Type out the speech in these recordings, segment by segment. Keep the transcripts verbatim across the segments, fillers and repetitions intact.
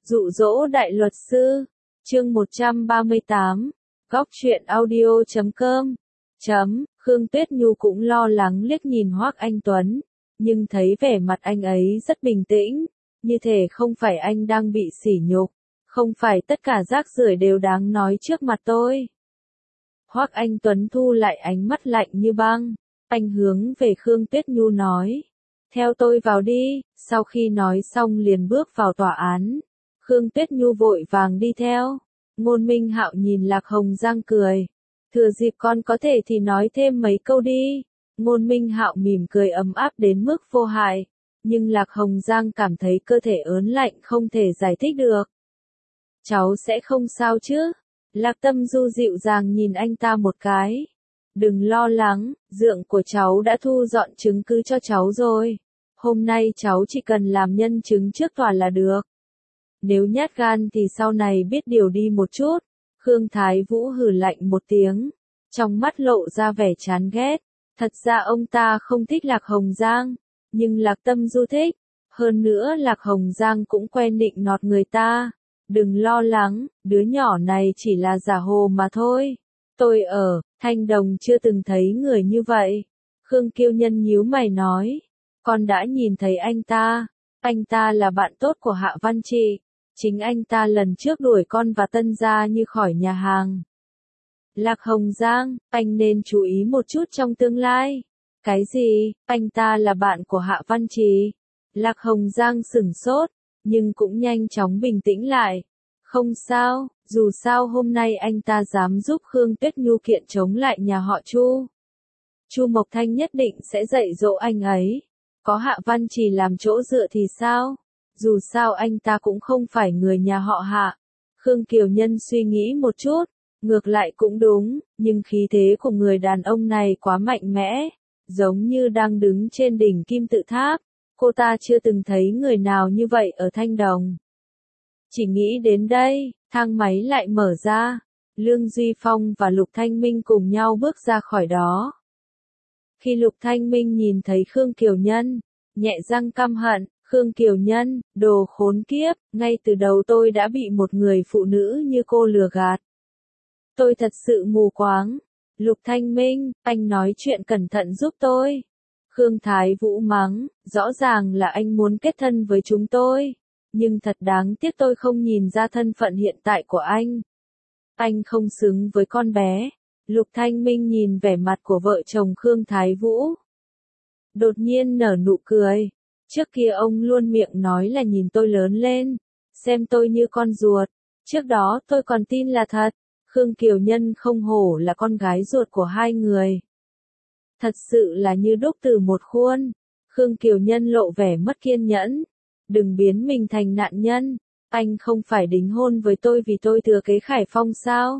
Dụ dỗ đại luật sư, chương một trăm ba mươi tám, góc truyện audio chấm com, chấm, Khương Tuyết Nhu cũng lo lắng liếc nhìn Hoắc Anh Tuấn, nhưng thấy vẻ mặt anh ấy rất bình tĩnh, như thể không phải anh đang bị sỉ nhục, không phải tất cả rác rưởi đều đáng nói trước mặt tôi. Hoắc Anh Tuấn thu lại ánh mắt lạnh như băng, anh hướng về Khương Tuyết Nhu nói, theo tôi vào đi, sau khi nói xong liền bước vào tòa án. Khương Tuyết Nhu vội vàng đi theo. Ngôn Minh Hạo nhìn Lạc Hồng Giang cười. Thừa dịp con có thể thì nói thêm mấy câu đi. Ngôn Minh Hạo mỉm cười ấm áp đến mức vô hại. Nhưng Lạc Hồng Giang cảm thấy cơ thể ớn lạnh không thể giải thích được. Cháu sẽ không sao chứ? Lạc Tâm Du dịu dàng nhìn anh ta một cái. Đừng lo lắng, dượng của cháu đã thu dọn chứng cứ cho cháu rồi. Hôm nay cháu chỉ cần làm nhân chứng trước tòa là được. Nếu nhát gan thì sau này biết điều đi một chút. Khương Thái Vũ hừ lạnh một tiếng, trong mắt lộ ra vẻ chán ghét. Thật ra ông ta không thích Lạc Hồng Giang, nhưng Lạc Tâm Du thích. Hơn nữa Lạc Hồng Giang cũng quen nịnh nọt người ta. Đừng lo lắng, đứa nhỏ này chỉ là giả hồ mà thôi. Tôi ở Thanh Đồng chưa từng thấy người như vậy. Khương Kiêu Nhân nhíu mày nói, con đã nhìn thấy anh ta. Anh ta là bạn tốt của Hạ Văn Trị. Chính anh ta lần trước đuổi con và Tân Gia như khỏi nhà hàng. Lạc Hồng Giang, anh nên chú ý một chút trong tương lai. Cái gì, anh ta là bạn của Hạ Văn Trì? Lạc Hồng Giang sửng sốt, nhưng cũng nhanh chóng bình tĩnh lại. Không sao, dù sao hôm nay anh ta dám giúp Khương Tuyết Nhu kiện chống lại nhà họ Chu. Chu Mộc Thanh nhất định sẽ dạy dỗ anh ấy. Có Hạ Văn Trì làm chỗ dựa thì sao? Dù sao anh ta cũng không phải người nhà họ Hạ. Khương Kiều Nhân suy nghĩ một chút, ngược lại cũng đúng, nhưng khí thế của người đàn ông này quá mạnh mẽ, giống như đang đứng trên đỉnh kim tự tháp. Cô ta chưa từng thấy người nào như vậy ở Thanh Đồng. Chỉ nghĩ đến đây, thang máy lại mở ra. Lương Duy Phong và Lục Thanh Minh cùng nhau bước ra khỏi đó. Khi Lục Thanh Minh nhìn thấy Khương Kiều Nhân, nhẹ răng căm hận. Khương Kiều Nhân, đồ khốn kiếp, ngay từ đầu tôi đã bị một người phụ nữ như cô lừa gạt. Tôi thật sự mù quáng. Lục Thanh Minh, anh nói chuyện cẩn thận giúp tôi. Khương Thái Vũ mắng, rõ ràng là anh muốn kết thân với chúng tôi. Nhưng thật đáng tiếc tôi không nhìn ra thân phận hiện tại của anh. Anh không xứng với con bé. Lục Thanh Minh nhìn vẻ mặt của vợ chồng Khương Thái Vũ. Đột nhiên nở nụ cười. Trước kia ông luôn miệng nói là nhìn tôi lớn lên, xem tôi như con ruột. Trước đó tôi còn tin là thật. Khương Kiều Nhân không hổ là con gái ruột của hai người. Thật sự là như đúc từ một khuôn. Khương Kiều Nhân lộ vẻ mất kiên nhẫn. Đừng biến mình thành nạn nhân. Anh không phải đính hôn với tôi vì tôi thừa kế Khải Phong sao?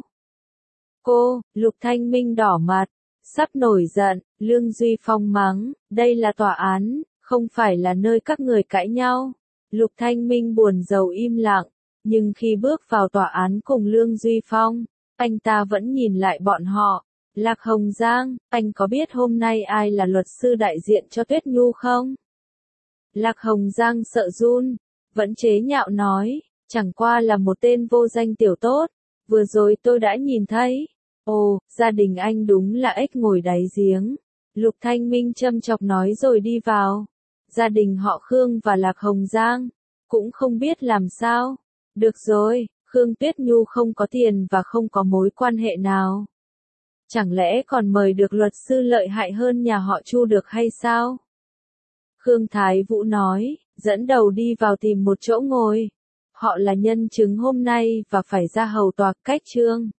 Cô, Lục Thanh Minh đỏ mặt, sắp nổi giận. Lương Duy Phong mắng, đây là tòa án, không phải là nơi các người cãi nhau. Lục Thanh Minh buồn rầu im lặng, nhưng khi bước vào tòa án cùng Lương Duy Phong, anh ta vẫn nhìn lại bọn họ. Lạc Hồng Giang, anh có biết hôm nay ai là luật sư đại diện cho Tuyết Nhu không? Lạc Hồng Giang sợ run, vẫn chế nhạo nói, chẳng qua là một tên vô danh tiểu tốt, vừa rồi tôi đã nhìn thấy. Ồ, gia đình anh đúng là ếch ngồi đáy giếng. Lục Thanh Minh châm chọc nói rồi đi vào. Gia đình họ Khương và Lạc Hồng Giang cũng không biết làm sao. Được rồi, Khương Tuyết Nhu không có tiền và không có mối quan hệ nào. Chẳng lẽ còn mời được luật sư lợi hại hơn nhà họ Chu được hay sao? Khương Thái Vũ nói, dẫn đầu đi vào tìm một chỗ ngồi. Họ là nhân chứng hôm nay và phải ra hầu tòa cách trương.